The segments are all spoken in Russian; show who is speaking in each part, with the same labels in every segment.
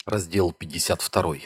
Speaker 1: Раздел 52.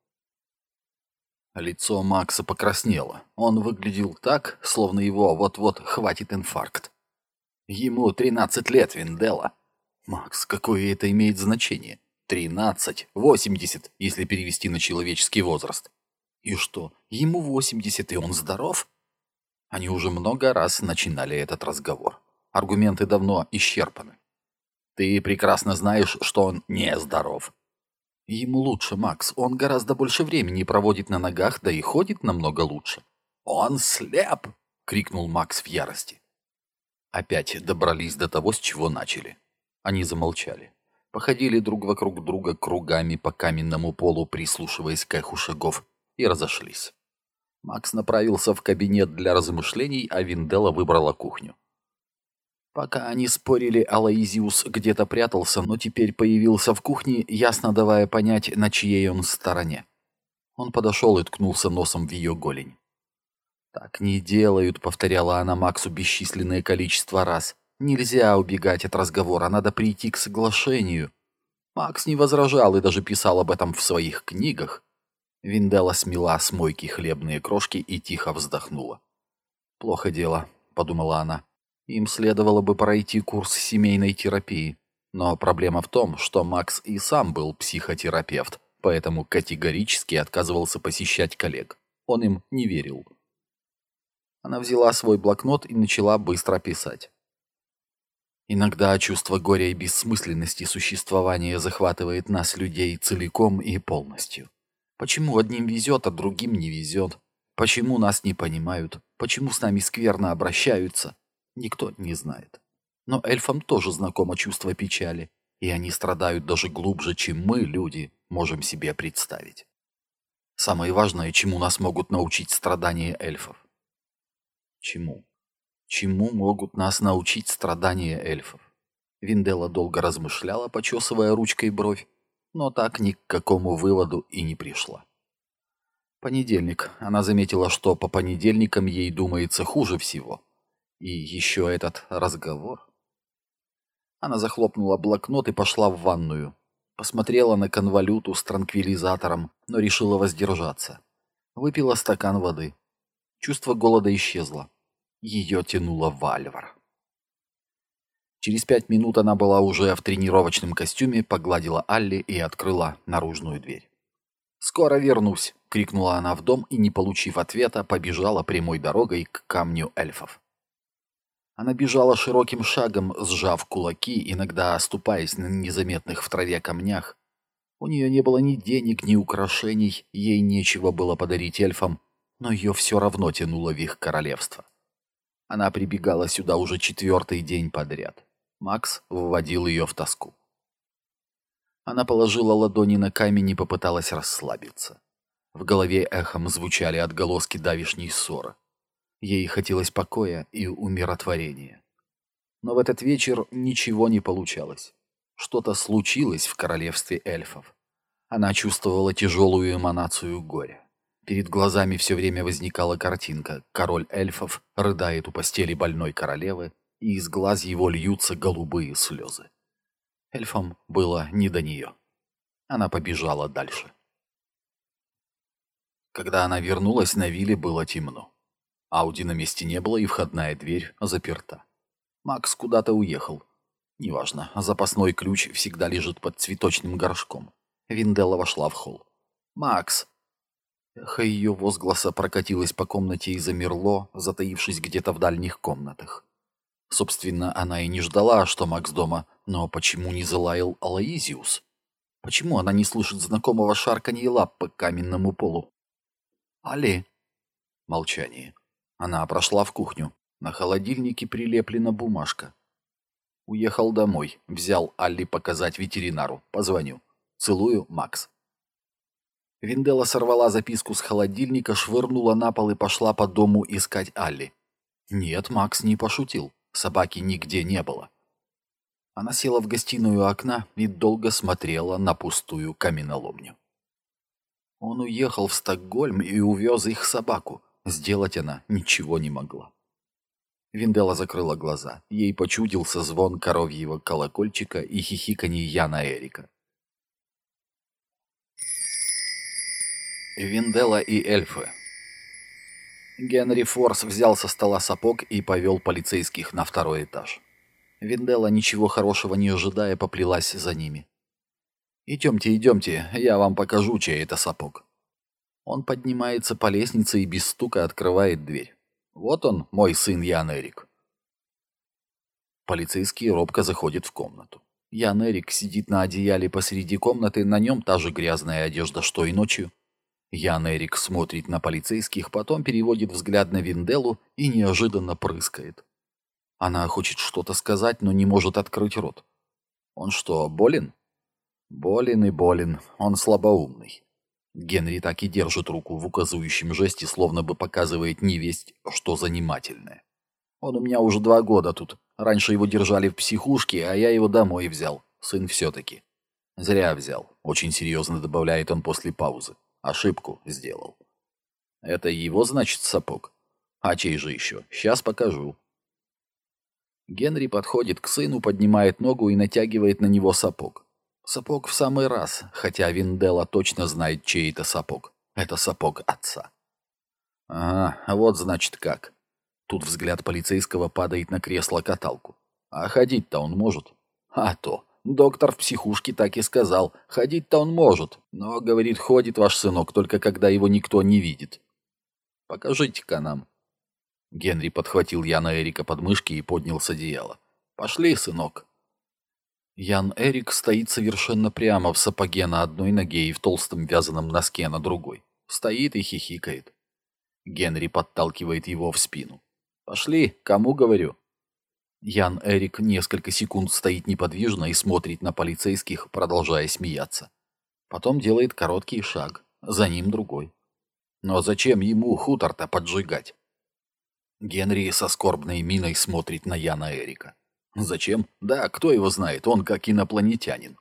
Speaker 1: Лицо Макса покраснело. Он выглядел так, словно его вот-вот хватит инфаркт. Ему 13 лет, Винделла. Макс, какое это имеет значение? 13, 80, если перевести на человеческий возраст. И что, ему 80, и он здоров? Они уже много раз начинали этот разговор. Аргументы давно исчерпаны. Ты прекрасно знаешь, что он не здоров. Ему лучше, Макс. Он гораздо больше времени проводит на ногах, да и ходит намного лучше. «Он слеп!» — крикнул Макс в ярости. Опять добрались до того, с чего начали. Они замолчали. Походили друг вокруг друга кругами по каменному полу, прислушиваясь к эху шагов, и разошлись. Макс направился в кабинет для размышлений, а Винделла выбрала кухню. Пока они спорили, Алоизиус где-то прятался, но теперь появился в кухне, ясно давая понять, на чьей он стороне. Он подошел и ткнулся носом в ее голень. «Так не делают», — повторяла она Максу бесчисленное количество раз. «Нельзя убегать от разговора, надо прийти к соглашению». Макс не возражал и даже писал об этом в своих книгах. Винделла смела с мойки хлебные крошки и тихо вздохнула. «Плохо дело», — подумала она. Им следовало бы пройти курс семейной терапии. Но проблема в том, что Макс и сам был психотерапевт, поэтому категорически отказывался посещать коллег. Он им не верил. Она взяла свой блокнот и начала быстро писать. Иногда чувство горя и бессмысленности существования захватывает нас, людей, целиком и полностью. Почему одним везет, а другим не везет? Почему нас не понимают? Почему с нами скверно обращаются? Никто не знает. Но эльфам тоже знакомо чувство печали, и они страдают даже глубже, чем мы, люди, можем себе представить. Самое важное, чему нас могут научить страдания эльфов. Чему? Чему могут нас научить страдания эльфов? Винделла долго размышляла, почесывая ручкой бровь, но так ни к какому выводу и не пришла. Понедельник. Она заметила, что по понедельникам ей думается хуже всего. И еще этот разговор. Она захлопнула блокнот и пошла в ванную. Посмотрела на конвалюту с транквилизатором, но решила воздержаться. Выпила стакан воды. Чувство голода исчезло. Ее тянуло в Альвар. Через 5 минут она была уже в тренировочном костюме, погладила Алли и открыла наружную дверь. «Скоро вернусь!» — крикнула она в дом и, не получив ответа, побежала прямой дорогой к камню эльфов. Она бежала широким шагом, сжав кулаки, иногда оступаясь на незаметных в траве камнях. У нее не было ни денег, ни украшений, ей нечего было подарить эльфам, но ее все равно тянуло в их королевство. Она прибегала сюда уже 4-й день подряд. Макс вводил ее в тоску. Она положила ладони на камень и попыталась расслабиться. В голове эхом звучали отголоски давишней ссоры. Ей хотелось покоя и умиротворения. Но в этот вечер ничего не получалось. Что-то случилось в королевстве эльфов. Она чувствовала тяжелую эманацию горя. Перед глазами все время возникала картинка. Король эльфов рыдает у постели больной королевы, и из глаз его льются голубые слезы. Эльфам было не до нее. Она побежала дальше. Когда она вернулась, на вилле было темно. Ауди на месте не было, и входная дверь заперта. Макс куда-то уехал. Неважно, запасной ключ всегда лежит под цветочным горшком. Винделла вошла в холл. «Макс!» Эхо ее возгласа прокатилось по комнате и замерло, затаившись где-то в дальних комнатах. Собственно, она и не ждала, что Макс дома, но почему не залаял Алоизиус? Почему она не слышит знакомого шарканья лап по каменному полу? «Али!» Молчание. Она прошла в кухню. На холодильнике прилеплена бумажка. Уехал домой. Взял Алли показать ветеринару. Позвоню. Целую, Макс. Винделла сорвала записку с холодильника, швырнула на пол и пошла по дому искать Алли. Нет, Макс не пошутил. Собаки нигде не было. Она села в гостиную у окна и долго смотрела на пустую каменоломню. Он уехал в Стокгольм и увез их собаку. Сделать она ничего не могла. Винделла закрыла глаза. Ей почудился звон коровьего колокольчика и хихиканье Яна Эрика. Винделла и эльфы. Генри Форс взял со стола сапог и повел полицейских на второй этаж. Винделла, ничего хорошего не ожидая, поплелась за ними. «Идемте, идемте, я вам покажу, чей это сапог». Он поднимается по лестнице и без стука открывает дверь. «Вот он, мой сын Ян Эрик». Полицейский робко заходит в комнату. Ян Эрик сидит на одеяле посреди комнаты, на нем та же грязная одежда, что и ночью. Ян Эрик смотрит на полицейских, потом переводит взгляд на Винделлу и неожиданно прыскает. Она хочет что-то сказать, но не может открыть рот. Он что, болен? Болен и болен, он слабоумный. Генри так и держит руку в указывающем жесте, словно бы показывает невесть, что занимательное. Он у меня уже 2 года тут. Раньше его держали в психушке, а я его домой взял. Сын все-таки. Зря взял, очень серьезно добавляет он после паузы. Ошибку сделал. Это его, значит, сапог? А чей же еще? Сейчас покажу. Генри подходит к сыну, поднимает ногу и натягивает на него сапог. Сапог в самый раз, хотя Винделла точно знает, чей это сапог. Это сапог отца. Ага, вот значит как. Тут взгляд полицейского падает на кресло-каталку. А ходить-то он может? А то. Доктор в психушке так и сказал. Ходить-то он может. Но, говорит, ходит ваш сынок, только когда его никто не видит. Покажите-ка нам. Генри подхватил Яна Эрика под мышки и поднял с одеяла. Пошли, сынок. Ян Эрик стоит совершенно прямо в сапоге на одной ноге и в толстом вязаном носке на другой. Стоит и хихикает. Генри подталкивает его в спину. «Пошли, кому говорю?» Ян Эрик несколько секунд стоит неподвижно и смотрит на полицейских, продолжая смеяться. Потом делает короткий шаг, за ним другой. Но зачем ему хутор-то поджигать? Генри со скорбной миной смотрит на Яна Эрика. Зачем? Да, кто его знает, он как инопланетянин.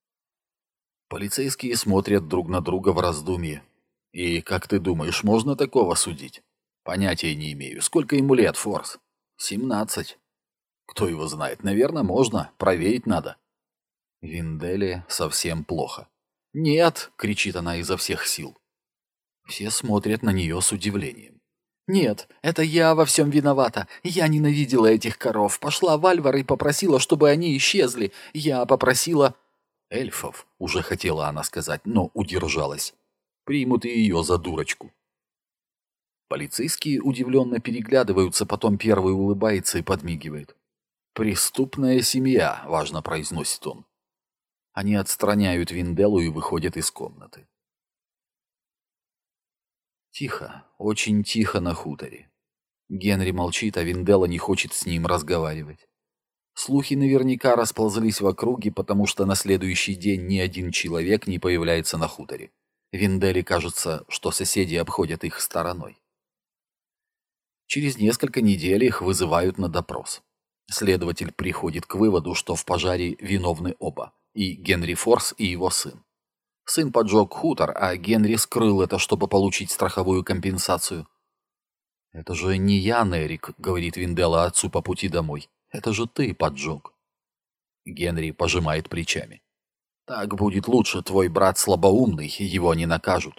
Speaker 1: Полицейские смотрят друг на друга в раздумье. И, как ты думаешь, можно такого судить? Понятия не имею. Сколько ему лет, Форс? 17. Кто его знает? Наверное, можно. Проверить надо. Винделле совсем плохо. «Нет!» — кричит она изо всех сил. Все смотрят на нее с удивлением. «Нет, это я во всем виновата. Я ненавидела этих коров. Пошла в Альвар и попросила, чтобы они исчезли. Я попросила...» «Эльфов», — уже хотела она сказать, но удержалась. Примут и ее за дурочку. Полицейские удивленно переглядываются, потом первый улыбается и подмигивает. «Преступная семья», — важно произносит он. Они отстраняют Винделлу и выходят из комнаты. Тихо, очень тихо на хуторе. Генри молчит, а Винделла не хочет с ним разговаривать. Слухи наверняка расползлись в округе, потому что на следующий день ни один человек не появляется на хуторе. Винделле кажется, что соседи обходят их стороной. Через несколько недель их вызывают на допрос. Следователь приходит к выводу, что в пожаре виновны оба, и Генри Форс, и его сын. Сын поджег хутор, а Генри скрыл это, чтобы получить страховую компенсацию. «Это же не я, Эрик», — говорит Винделла отцу по пути домой. «Это же ты поджег». Генри пожимает плечами. «Так будет лучше, твой брат слабоумный, его не накажут».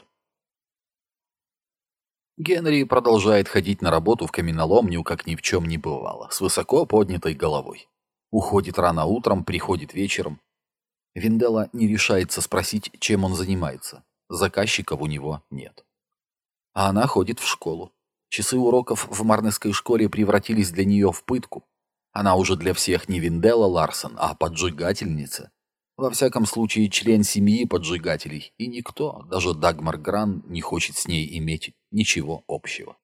Speaker 1: Генри продолжает ходить на работу в каменоломню, как ни в чем не бывало, с высоко поднятой головой. Уходит рано утром, приходит вечером. Винделла не решается спросить, чем он занимается. Заказчиков у него нет. А она ходит в школу. Часы уроков в Марнесской школе превратились для нее в пытку. Она уже для всех не Винделла Ларсон, а поджигательница. Во всяком случае, член семьи поджигателей. И никто, даже Дагмар Гран, не хочет с ней иметь ничего общего.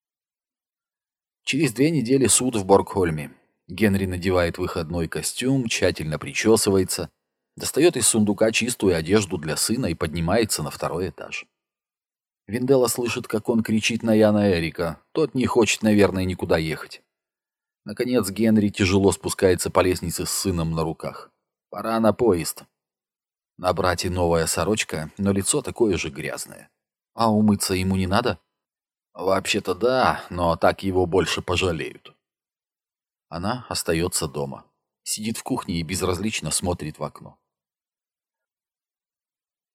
Speaker 1: Через 2 недели суд в Боргхольме. Генри надевает выходной костюм, тщательно причесывается, достает из сундука чистую одежду для сына и поднимается на 2-й этаж. Винделла слышит, как он кричит на Яна Эрика. Тот не хочет, наверное, никуда ехать. Наконец Генри тяжело спускается по лестнице с сыном на руках. Пора на поезд. На брате новая сорочка, но лицо такое же грязное. А умыться ему не надо? Вообще-то да, но так его больше пожалеют. Она остается дома. Сидит в кухне и безразлично смотрит в окно.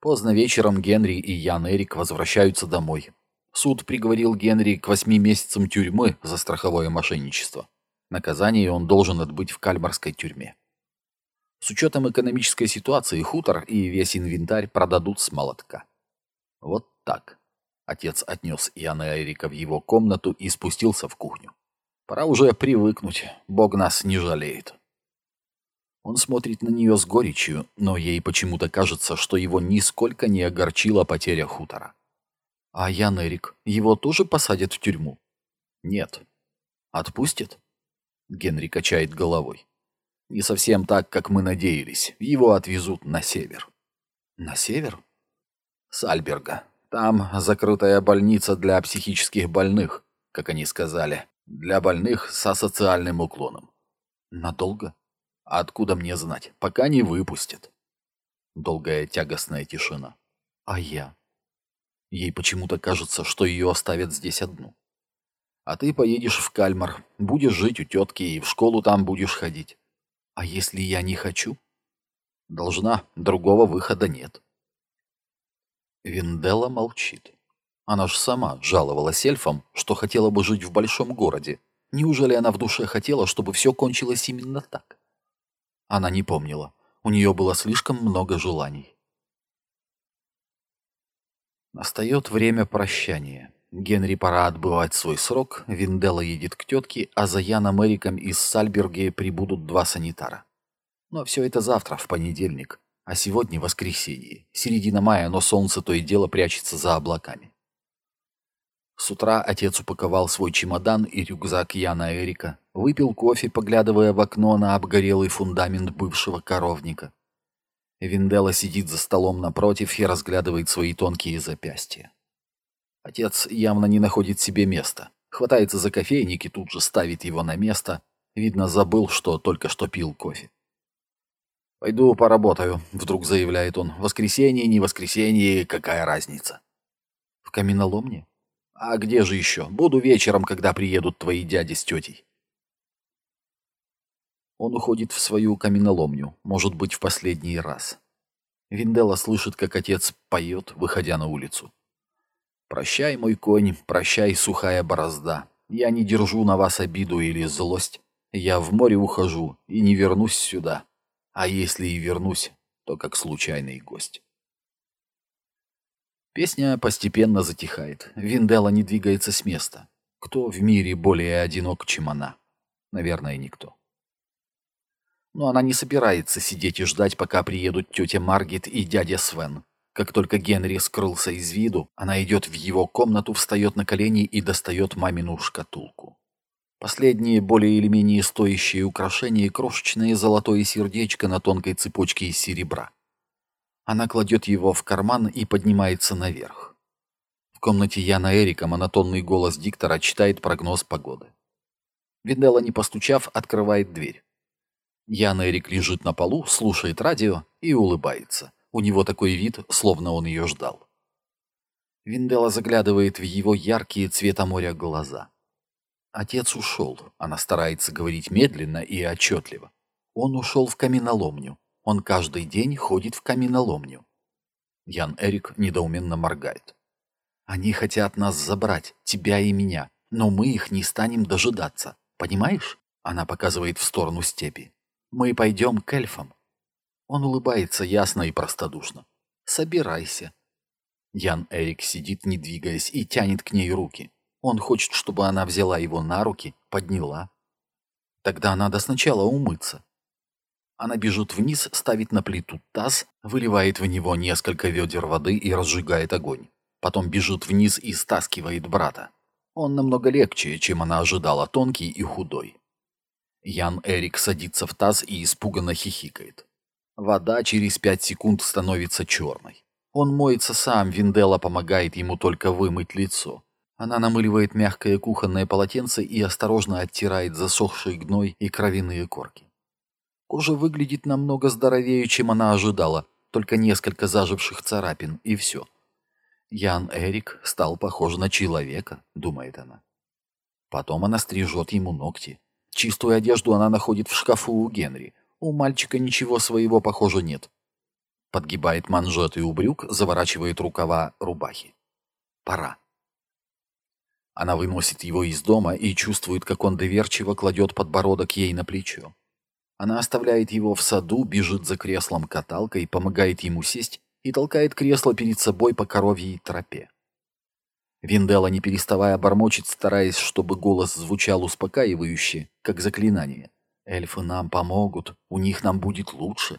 Speaker 1: Поздно вечером Генри и Ян Эрик возвращаются домой. Суд приговорил Генри к 8 месяцам тюрьмы за страховое мошенничество. Наказание он должен отбыть в кальмарской тюрьме. С учетом экономической ситуации хутор и весь инвентарь продадут с молотка. Вот так. Отец отнес Яна Эрика в его комнату и спустился в кухню. Пора уже привыкнуть, Бог нас не жалеет. Он смотрит на нее с горечью, но ей почему-то кажется, что его нисколько не огорчила потеря хутора. А Ян Эрик, его тоже посадят в тюрьму? Нет. Отпустят? Генри качает головой. Не совсем так, как мы надеялись. Его отвезут на север. На север? Сальберга. Там закрытая больница для психических больных, как они сказали. Для больных с асоциальным уклоном. Надолго? А откуда мне знать? Пока не выпустят. Долгая тягостная тишина. А я? Ей почему-то кажется, что ее оставят здесь одну. А ты поедешь в Кальмар, будешь жить у тетки и в школу там будешь ходить. А если я не хочу? Должна, другого выхода нет. Винделла молчит. Она ж сама жаловалась эльфам, что хотела бы жить в большом городе. Неужели она в душе хотела, чтобы все кончилось именно так? Она не помнила. У нее было слишком много желаний. Настает время прощания. Генри пора отбывать свой срок, Винделла едет к тетке, а за Яном Эриком из Сальберги прибудут 2 санитара. Но все это завтра, в понедельник, а сегодня воскресенье. Середина мая, но солнце то и дело прячется за облаками. С утра отец упаковал свой чемодан и рюкзак Яна Эрика, выпил кофе, поглядывая в окно на обгорелый фундамент бывшего коровника. Винделла сидит за столом напротив и разглядывает свои тонкие запястья. Отец явно не находит себе места. Хватается за кофейник и тут же ставит его на место. Видно, забыл, что только что пил кофе. «Пойду поработаю», — вдруг заявляет он. «Воскресенье, не воскресенье, какая разница?» «В каменоломне?» «А где же еще? Буду вечером, когда приедут твои дяди с тетей». Он уходит в свою каменоломню, может быть, в последний раз. Винделла слышит, как отец поет, выходя на улицу. «Прощай, мой конь, прощай, сухая борозда. Я не держу на вас обиду или злость. Я в море ухожу и не вернусь сюда. А если и вернусь, то как случайный гость». Песня постепенно затихает. Винделла не двигается с места. Кто в мире более одинок, чем она? Наверное, никто. Но она не собирается сидеть и ждать, пока приедут тетя Маргит и дядя Свен. Как только Генри скрылся из виду, она идет в его комнату, встает на колени и достает мамину шкатулку. Последние более или менее стоящие украшения — крошечное золотое сердечко на тонкой цепочке из серебра. Она кладет его в карман и поднимается наверх. В комнате Яна Эрика монотонный голос диктора читает прогноз погоды. Винделла, не постучав, открывает дверь. Ян Эрик лежит на полу, слушает радио и улыбается. У него такой вид, словно он ее ждал. Винделла заглядывает в его яркие цвета моря глаза. Отец ушел. Она старается говорить медленно и отчетливо. Он ушел в каменоломню. Он каждый день ходит в каменоломню. Ян Эрик недоуменно моргает. Они хотят нас забрать, тебя и меня, но мы их не станем дожидаться. Понимаешь? Она показывает в сторону степи. Мы пойдем к эльфам. Он улыбается ясно и простодушно. Собирайся. Ян Эрик сидит, не двигаясь, и тянет к ней руки. Он хочет, чтобы она взяла его на руки, подняла. Тогда надо сначала умыться. Она бежит вниз, ставит на плиту таз, выливает в него несколько ведер воды и разжигает огонь. Потом бежит вниз и стаскивает брата. Он намного легче, чем она ожидала, тонкий и худой. Ян Эрик садится в таз и испуганно хихикает. Вода через 5 секунд становится черной. Он моется сам, Винделла помогает ему только вымыть лицо. Она намыливает мягкое кухонное полотенце и осторожно оттирает засохший гной и кровяные корки. Кожа выглядит намного здоровее, чем она ожидала, только несколько заживших царапин, и все. Ян Эрик стал похож на человека, думает она. Потом она стрижет ему ногти. Чистую одежду она находит в шкафу у Генри. У мальчика ничего своего, похоже, нет. подгибает манжеты у брюк, заворачивает рукава рубахи. Пора. Она выносит его из дома и чувствует, как он доверчиво кладет подбородок ей на плечо. Она оставляет его в саду, бежит за креслом-каталкой, помогает ему сесть и толкает кресло перед собой по коровьей тропе. Винделла, не переставая, бормочет, стараясь, чтобы голос звучал успокаивающе, как заклинание. «Эльфы нам помогут, у них нам будет лучше».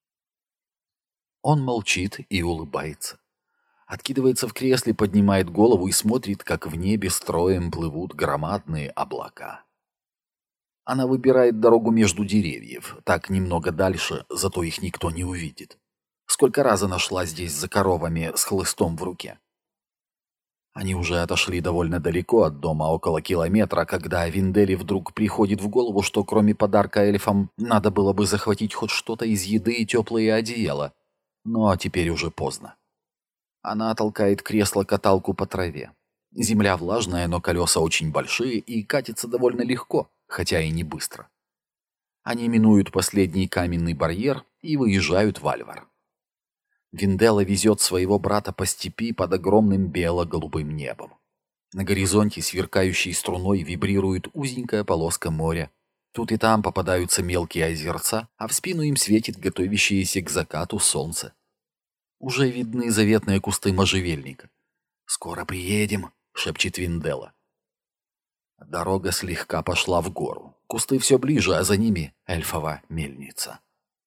Speaker 1: Он молчит и улыбается. Откидывается в кресле, поднимает голову и смотрит, как в небе строем плывут громадные облака. Она выбирает дорогу между деревьев, так немного дальше, зато их никто не увидит. Сколько раз она шла здесь за коровами с хлыстом в руке. Они уже отошли довольно далеко от дома, около километра, когда Винделле вдруг приходит в голову, что кроме подарка эльфам надо было бы захватить хоть что-то из еды и теплые одеяла. Но теперь уже поздно. Она толкает кресло-каталку по траве. Земля влажная, но колеса очень большие и катится довольно легко, хотя и не быстро. Они минуют последний каменный барьер и выезжают в Альвар. Винделла везет своего брата по степи под огромным бело-голубым небом. На горизонте сверкающей струной вибрирует узенькая полоска моря. Тут и там попадаются мелкие озерца, а в спину им светит готовящееся к закату солнце. Уже видны заветные кусты можжевельника. «Скоро приедем», — шепчет Винделла. Дорога слегка пошла в гору. Кусты все ближе, а за ними эльфова мельница.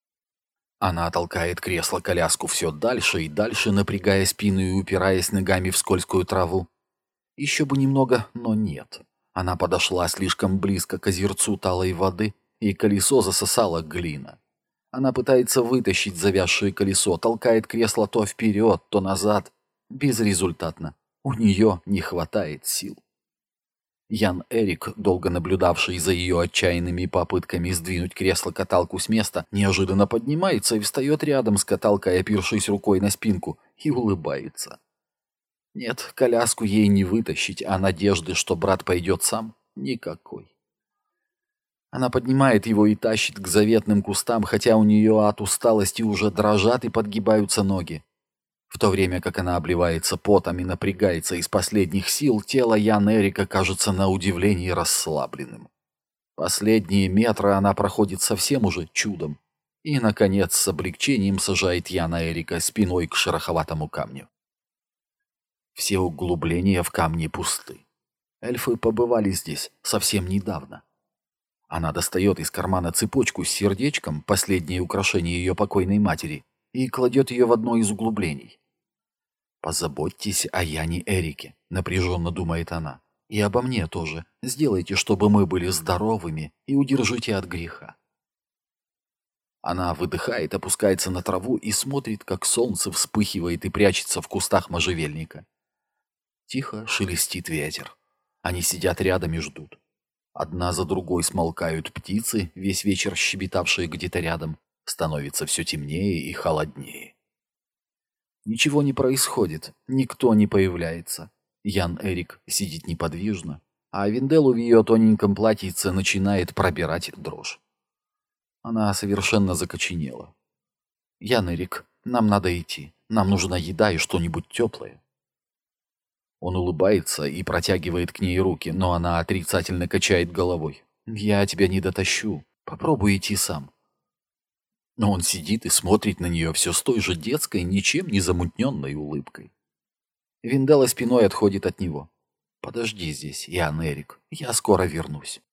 Speaker 1: Она толкает кресло-коляску все дальше и дальше, напрягая спину и упираясь ногами в скользкую траву. Еще бы немного, но нет. Она подошла слишком близко к озерцу талой воды, и колесо засосало глина. Она пытается вытащить завязшее колесо, толкает кресло то вперед, то назад. Безрезультатно. У нее не хватает сил. Ян Эрик, долго наблюдавший за ее отчаянными попытками сдвинуть кресло-каталку с места, неожиданно поднимается и встает рядом с каталкой, опершись рукой на спинку, и улыбается. Нет, коляску ей не вытащить, а надежды, что брат пойдет сам, никакой. Она поднимает его и тащит к заветным кустам, хотя у нее от усталости уже дрожат и подгибаются ноги. В то время как она обливается потом и напрягается из последних сил, тело Ян Эрика кажется на удивление расслабленным. Последние метры она проходит совсем уже чудом. И, наконец, с облегчением сажает Яна Эрика спиной к шероховатому камню. Все углубления в камне пусты. Эльфы побывали здесь совсем недавно. Она достает из кармана цепочку с сердечком, последнее украшение ее покойной матери, и кладет ее в одно из углублений. «Позаботьтесь о Яне Эрике», — напряженно думает она, — «и обо мне тоже. Сделайте, чтобы мы были здоровыми, и удержите от греха». Она выдыхает, опускается на траву и смотрит, как солнце вспыхивает и прячется в кустах можжевельника. Тихо шелестит ветер. Они сидят рядом и ждут. Одна за другой смолкают птицы, весь вечер щебетавшие где-то рядом. Становится все темнее и холоднее. Ничего не происходит, никто не появляется. Ян Эрик сидит неподвижно, а Винделлу в ее тоненьком платьице начинает пробирать дрожь. Она совершенно закоченела. «Ян Эрик, нам надо идти. Нам нужна еда и что-нибудь теплое». Он улыбается и протягивает к ней руки, но она отрицательно качает головой. «Я тебя не дотащу. Попробуй идти сам». Но он сидит и смотрит на нее все с той же детской, ничем не замутненной улыбкой. Винделла спиной отходит от него. «Подожди здесь, Ян Эрик, я скоро вернусь».